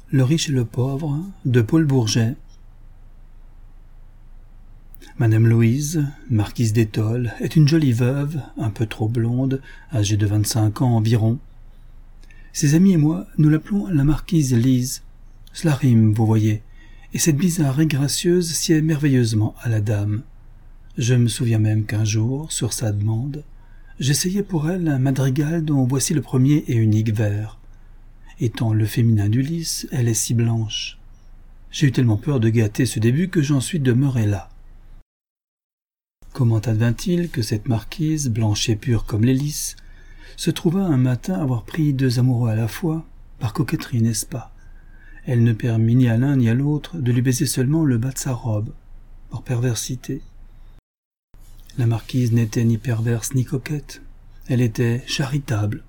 Le riche et le pauvre de Paul Bourget. Madame Louise, marquise d'Étole, est une jolie veuve, un peu trop blonde, âgée de 25 ans environ. Ses amis et moi, nous l'appelons la marquise Lise. Cela rime, vous voyez, et cette bizarre et gracieuse sied merveilleusement à la dame. Je me souviens même qu'un jour, sur sa demande, j'essayai pour elle un madrigal dont voici le premier et unique vers. Étant le féminin d'Ulysse, elle est si blanche. J'ai eu tellement peur de gâter ce début que j'en suis demeuré là. Comment advint-il que cette marquise, blanche et pure comme les lys, se trouva un matin avoir pris deux amoureux à la fois, par coquetterie, n'est-ce pas? Elle ne permit ni à l'un ni à l'autre de lui baiser seulement le bas de sa robe, par perversité. La marquise n'était ni perverse ni coquette, elle était charitable.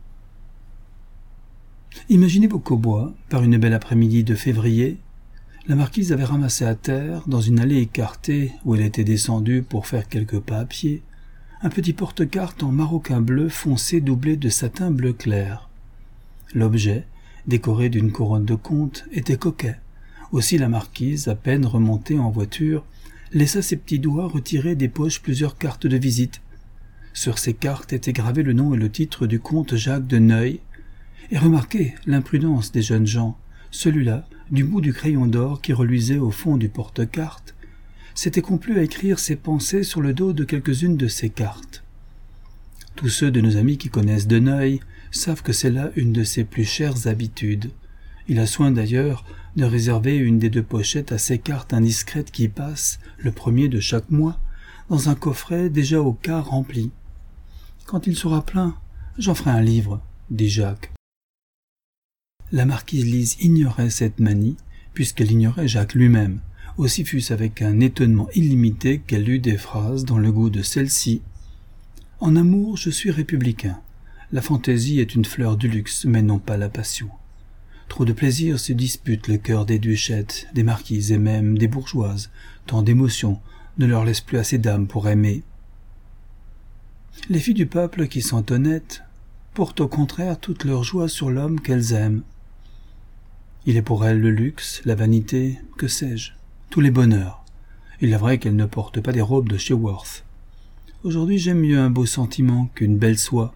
Imaginez-vous qu'au bois, par une belle après-midi de février, la marquise avait ramassé à terre, dans une allée écartée où elle était descendue pour faire quelques pas à pied, un petit porte-cartes en maroquin bleu foncé doublé de satin bleu clair. L'objet, décoré d'une couronne de comte, était coquet. Aussi la marquise, à peine remontée en voiture, laissa ses petits doigts retirer des poches plusieurs cartes de visite. Sur ces cartes étaient gravés le nom et le titre du comte Jacques de Neuil. Et remarquez l'imprudence des jeunes gens. Celui-là, du bout du crayon d'or qui reluisait au fond du porte-cartes, s'était complu à écrire ses pensées sur le dos de quelques-unes de ces cartes. Tous ceux de nos amis qui connaissent de Neuil savent que c'est là une de ses plus chères habitudes. Il a soin d'ailleurs de réserver une des deux pochettes à ces cartes indiscrètes qui passent, le premier de chaque mois, dans un coffret déjà au quart rempli. Quand il sera plein, j'en ferai un livre, dit Jacques. La marquise Lise ignorait cette manie, puisqu'elle ignorait Jacques lui-même, aussi fût-ce avec un étonnement illimité qu'elle eut des phrases dans le goût de celle-ci. « En amour, je suis républicain. La fantaisie est une fleur du luxe, mais non pas la passion. Trop de plaisir se dispute le cœur des duchettes, des marquises et même des bourgeoises. Tant d'émotions ne leur laisse plus assez d'âme pour aimer. Les filles du peuple qui sont honnêtes portent au contraire toute leur joie sur l'homme qu'elles aiment. Il est pour elles le luxe, la vanité, que sais-je, tous les bonheurs. Il est vrai qu'elles ne portent pas des robes de chez Worth. Aujourd'hui, j'aime mieux un beau sentiment qu'une belle soie.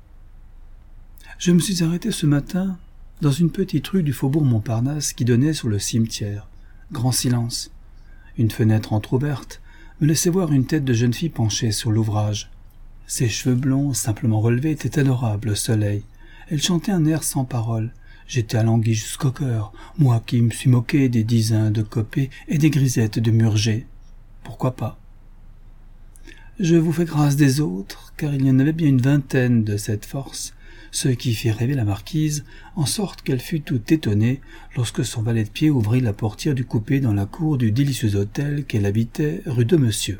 Je me suis arrêté ce matin dans une petite rue du faubourg Montparnasse qui donnait sur le cimetière. Grand silence. Une fenêtre entr'ouverte me laissait voir une tête de jeune fille penchée sur l'ouvrage. Ses cheveux blonds, simplement relevés, étaient adorables au soleil. Elle chantait un air sans parole. J'étais alangui jusqu'au cœur, moi qui me suis moqué des dizains de copées et des grisettes de Murger. Pourquoi pas? Je vous fais grâce des autres, car il y en avait bien une vingtaine de cette force, ce qui fit rêver la marquise, en sorte qu'elle fut toute étonnée lorsque son valet de pied ouvrit la portière du coupé dans la cour du délicieux hôtel qu'elle habitait rue de Monsieur.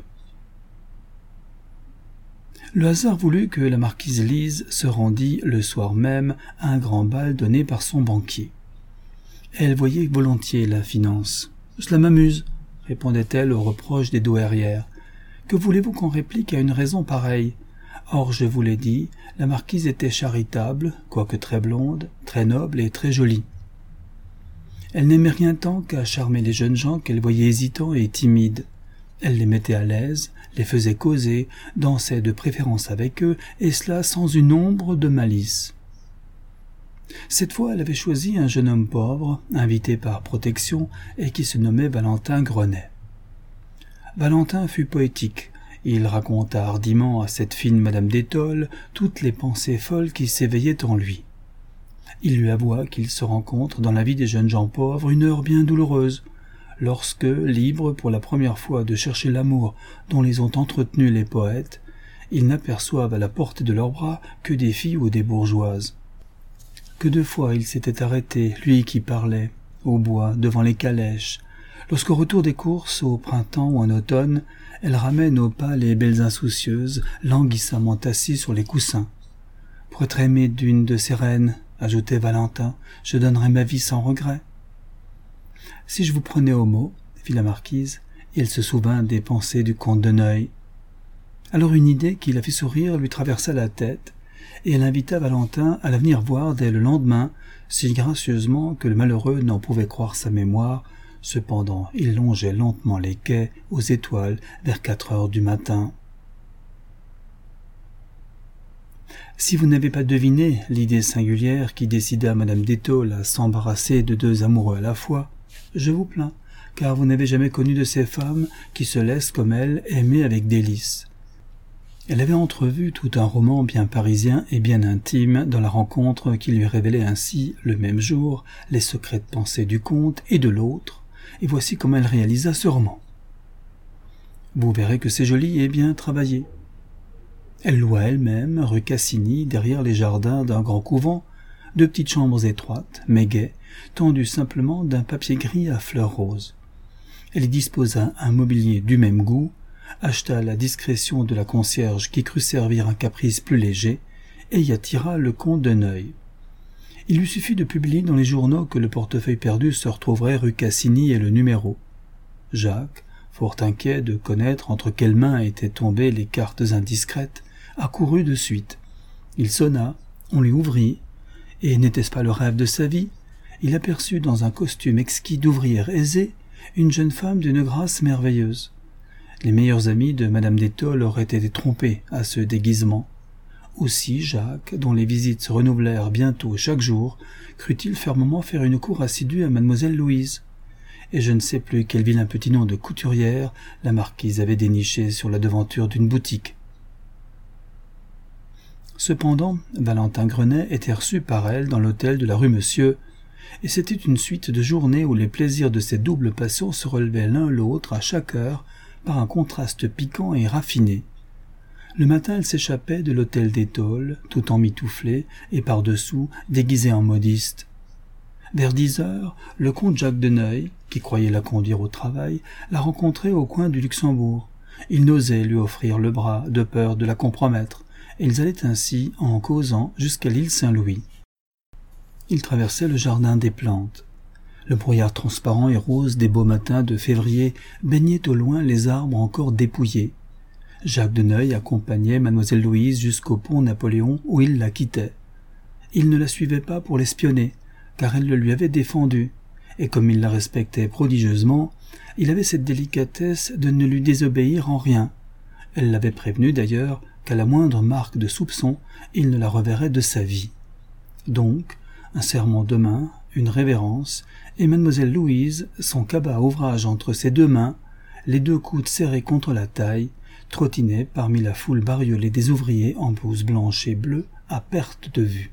Le hasard voulut que la marquise Lise se rendît le soir même à un grand bal donné par son banquier. Elle voyait volontiers la finance. « Cela m'amuse, » répondait-elle aux reproches des douairières. « Que voulez-vous qu'on réplique à une raison pareille? Or, je vous l'ai dit, la marquise était charitable, quoique très blonde, très noble et très jolie. Elle n'aimait rien tant qu'à charmer les jeunes gens qu'elle voyait hésitants et timides. Elle les mettait à l'aise, les faisait causer, dansait de préférence avec eux, et cela sans une ombre de malice. Cette fois, elle avait choisi un jeune homme pauvre, invité par protection, et qui se nommait Valentin Grenet. Valentin fut poétique. Il raconta hardiment à cette fine madame d'Étole toutes les pensées folles qui s'éveillaient en lui. Il lui avoua qu'il se rencontre dans la vie des jeunes gens pauvres une heure bien douloureuse, lorsque, libres pour la première fois de chercher l'amour dont les ont entretenus les poètes, ils n'aperçoivent à la portée de leurs bras que des filles ou des bourgeoises. Que de fois il s'était arrêté, lui qui parlait, au bois, devant les calèches, lorsqu'au retour des courses, au printemps ou en automne, elle ramène au pas les belles insoucieuses, languissamment assises sur les coussins. Pour être aimé d'une de ces reines, ajoutait Valentin, je donnerais ma vie sans regret. Si je vous prenais au mot, fit la marquise, et elle se souvint des pensées du comte de Neuil. Alors une idée qui la fit sourire lui traversa la tête, et elle invita Valentin à la venir voir dès le lendemain, si gracieusement que le malheureux n'en pouvait croire sa mémoire. Cependant, il longeait lentement les quais aux étoiles vers 4 heures du matin. Si vous n'avez pas deviné l'idée singulière qui décida Madame d'Étole à s'embarrasser de 2 amoureux à la fois, je vous plains, car vous n'avez jamais connu de ces femmes qui se laissent, comme elle, aimer avec délice. Elle avait entrevu tout un roman bien parisien et bien intime dans la rencontre qui lui révélait ainsi, le même jour, les secrètes pensées du comte et de l'autre, et voici comment elle réalisa ce roman. Vous verrez que c'est joli et bien travaillé. Elle loua elle-même, rue Cassini, derrière les jardins d'un grand couvent, 2 petites chambres étroites, mais gaies, tendues simplement d'un papier gris à fleurs roses. Elle y disposa un mobilier du même goût, acheta la discrétion de la concierge qui crut servir un caprice plus léger, et y attira le comte de Neuil. Il lui suffit de publier dans les journaux que le portefeuille perdu se retrouverait rue Cassini et le numéro. Jacques, fort inquiet de connaître entre quelles mains étaient tombées les cartes indiscrètes, accourut de suite. Il sonna, on lui ouvrit, et n'était-ce pas le rêve de sa vie? Il aperçut dans un costume exquis d'ouvrière aisée une jeune femme d'une grâce merveilleuse. Les meilleurs amis de Madame d'Étole auraient été trompés à ce déguisement. Aussi Jacques, dont les visites se renouvelèrent bientôt chaque jour, crut-il fermement faire une cour assidue à Mademoiselle Louise. Et je ne sais plus quel vilain petit nom de couturière la marquise avait déniché sur la devanture d'une boutique. Cependant, Valentin Grenet était reçu par elle dans l'hôtel de la rue Monsieur, et c'était une suite de journées où les plaisirs de ces doubles passions se relevaient l'un l'autre à chaque heure par un contraste piquant et raffiné. Le matin, elle s'échappait de l'hôtel d'Étole, tout emmitouflée et par-dessous déguisée en modiste. Vers 10 heures, le comte Jacques de Neuil, qui croyait la conduire au travail, la rencontrait au coin du Luxembourg. Il n'osait lui offrir le bras de peur de la compromettre, et ils allaient ainsi, en causant, jusqu'à l'île Saint-Louis. Ils traversaient le jardin des plantes. Le brouillard transparent et rose des beaux matins de février baignait au loin les arbres encore dépouillés. Jacques de Neuil accompagnait Mademoiselle Louise jusqu'au pont Napoléon où il la quittait. Il ne la suivait pas pour l'espionner, car elle le lui avait défendu, et comme il la respectait prodigieusement, il avait cette délicatesse de ne lui désobéir en rien. Elle l'avait prévenu d'ailleurs qu'à la moindre marque de soupçon, il ne la reverrait de sa vie. Donc, un serrement de main, une révérence, et Mademoiselle Louise, son cabas à ouvrage entre ses 2 mains, les 2 coudes serrés contre la taille, trottinait parmi la foule bariolée des ouvriers en blouse blanche et bleue à perte de vue.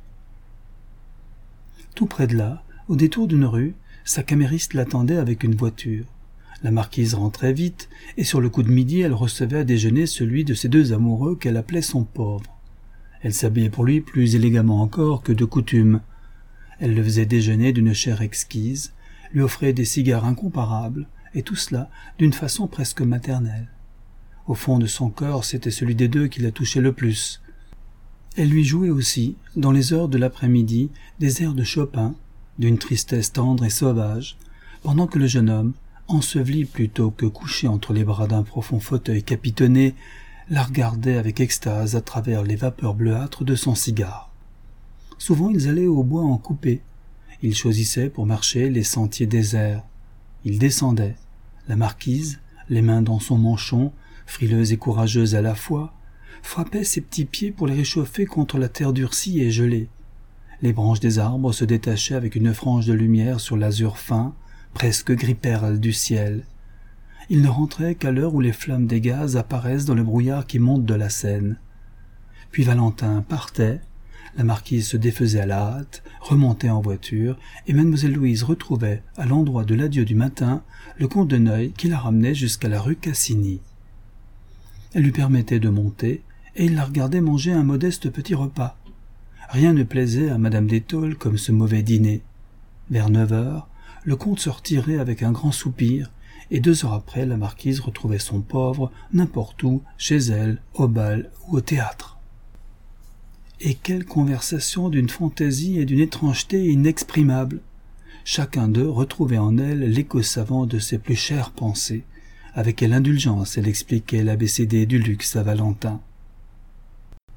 Tout près de là, au détour d'une rue, sa camériste l'attendait avec une voiture. La marquise rentrait vite, et sur le coup de midi, elle recevait à déjeuner celui de ses 2 amoureux qu'elle appelait son pauvre. Elle s'habillait pour lui plus élégamment encore que de coutume. Elle le faisait déjeuner d'une chair exquise, lui offrait des cigares incomparables, et tout cela d'une façon presque maternelle. Au fond de son corps, c'était celui des 2 qui la touchait le plus. Elle lui jouait aussi, dans les heures de l'après-midi, des airs de Chopin, d'une tristesse tendre et sauvage, pendant que le jeune homme, enseveli plutôt que couché entre les bras d'un profond fauteuil capitonné, la regardait avec extase à travers les vapeurs bleuâtres de son cigare. Souvent ils allaient au bois en coupé. Ils choisissaient pour marcher les sentiers déserts. Ils descendaient. La marquise, les mains dans son manchon, frileuse et courageuse à la fois, frappait ses petits pieds pour les réchauffer contre la terre durcie et gelée. Les branches des arbres se détachaient avec une frange de lumière sur l'azur fin, presque gris-perle du ciel. Ils ne rentraient qu'à l'heure où les flammes des gaz apparaissent dans le brouillard qui monte de la Seine. Puis Valentin partait, la marquise se défaisait à la hâte, remontait en voiture, et Mademoiselle Louise retrouvait, à l'endroit de l'adieu du matin, le comte de Neuil qui la ramenait jusqu'à la rue Cassini. Elle lui permettait de monter, et il la regardait manger un modeste petit repas. Rien ne plaisait à Madame d'Étole comme ce mauvais dîner. Vers 9 heures, le comte se retirait avec un grand soupir, et 2 heures après, la marquise retrouvait son pauvre n'importe où, chez elle, au bal ou au théâtre. Et quelle conversation d'une fantaisie et d'une étrangeté inexprimables! Chacun d'eux retrouvait en elle l'écho savant de ses plus chères pensées. Avec quelle indulgence elle expliquait l'ABCD du luxe à Valentin.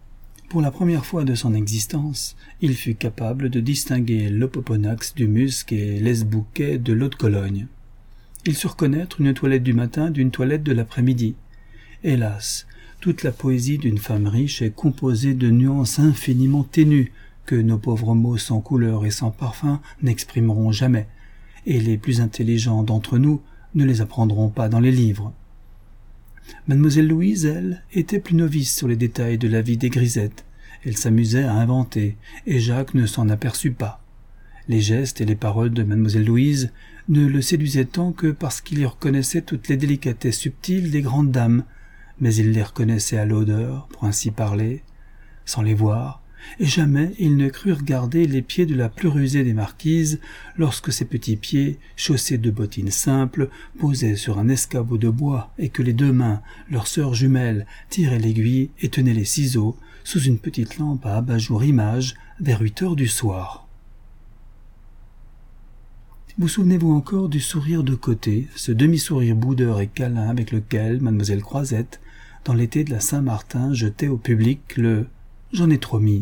Pour la première fois de son existence, il fut capable de distinguer l'Opoponax du musc et l'Esbouquet de l'eau de Cologne. Il sut reconnaître une toilette du matin d'une toilette de l'après-midi. Hélas, toute la poésie d'une femme riche est composée de nuances infiniment ténues que nos pauvres mots sans couleur et sans parfum n'exprimeront jamais, et les plus intelligents d'entre nous ne les apprendront pas dans les livres. Mademoiselle Louise, elle, était plus novice sur les détails de la vie des grisettes. Elle s'amusait à inventer, et Jacques ne s'en aperçut pas. Les gestes et les paroles de Mademoiselle Louise ne le séduisaient tant que parce qu'il y reconnaissait toutes les délicatesses subtiles des grandes dames, mais il les reconnaissait à l'odeur, pour ainsi parler, sans les voir, et jamais il ne crut regarder les pieds de la plus rusée des marquises lorsque ses petits pieds, chaussés de bottines simples, posaient sur un escabeau de bois et que les deux mains, leurs sœurs jumelles, tiraient l'aiguille et tenaient les ciseaux sous une petite lampe à abat-jour image vers 8 heures du soir. Vous souvenez-vous encore du sourire de côté, ce demi-sourire boudeur et câlin avec lequel mademoiselle Croisette, dans l'été de la Saint-Martin, jetait au public le « j'en ai trop mis ».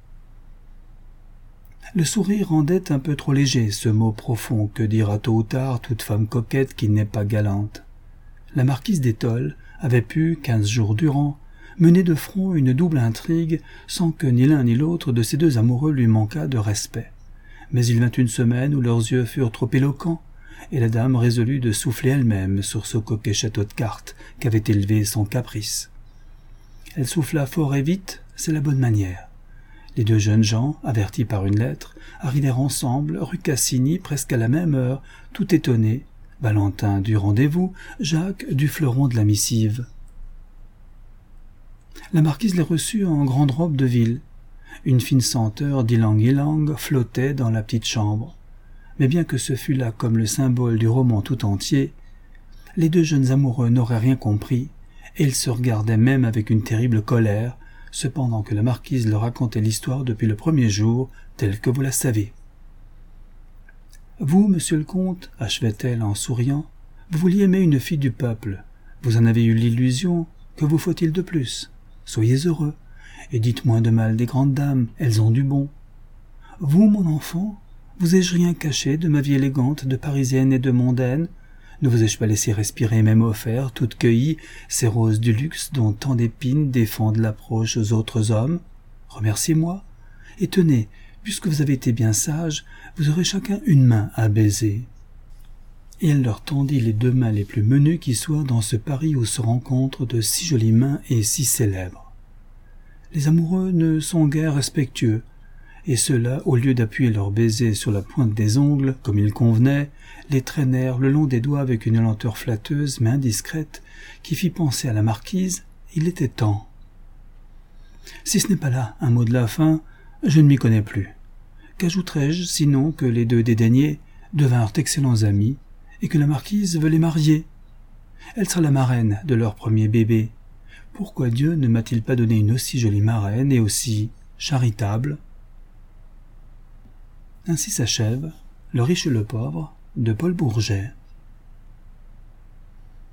Le sourire rendait un peu trop léger ce mot profond que dira tôt ou tard toute femme coquette qui n'est pas galante. La marquise d'Étole avait pu, 15 jours durant, mener de front une double intrigue sans que ni l'un ni l'autre de ces deux amoureux lui manquât de respect. Mais il vint une semaine où leurs yeux furent trop éloquents, et la dame résolut de souffler elle-même sur ce coquet château de cartes qu'avait élevé son caprice. Elle souffla fort et vite, c'est la bonne manière. Les deux jeunes gens, avertis par une lettre, arrivèrent ensemble, rue Cassini, presque à la même heure, tout étonnés, Valentin du rendez-vous, Jacques du fleuron de la missive. La marquise les reçut en grande robe de ville. Une fine senteur d'ylang-ylang flottait dans la petite chambre. Mais bien que ce fût là comme le symbole du roman tout entier, les deux jeunes amoureux n'auraient rien compris, et ils se regardaient même avec une terrible colère, cependant que la marquise leur racontait l'histoire depuis le premier jour, telle que vous la savez. « Vous, monsieur le comte, achevait-elle en souriant, vous vouliez aimer une fille du peuple. Vous en avez eu l'illusion. Que vous faut-il de plus? Soyez heureux, et dites moins de mal des grandes dames, elles ont du bon. Vous, mon enfant, vous ai-je rien caché de ma vie élégante de parisienne et de mondaine? Ne vous ai-je pas laissé respirer même offert, toute cueillie, ces roses du luxe dont tant d'épines défendent l'approche aux autres hommes? Remerciez-moi, et tenez, puisque vous avez été bien sages, vous aurez chacun une main à baiser. » Et elle leur tendit les deux mains les plus menues qui soient dans ce Paris où se rencontrent de si jolies mains et si célèbres. Les amoureux ne sont guère respectueux, et ceux-là, au lieu d'appuyer leurs baisers sur la pointe des ongles, comme il convenait, les traînèrent le long des doigts avec une lenteur flatteuse mais indiscrète, qui fit penser à la marquise, il était temps. Si ce n'est pas là un mot de la fin, je ne m'y connais plus. Qu'ajouterai-je, sinon que les deux dédaignés devinrent excellents amis, et que la marquise veut les marier? Elle sera la marraine de leur premier bébé. Pourquoi Dieu ne m'a-t-il pas donné une aussi jolie marraine et aussi charitable? Ainsi s'achève Le riche et le pauvre de Paul Bourget.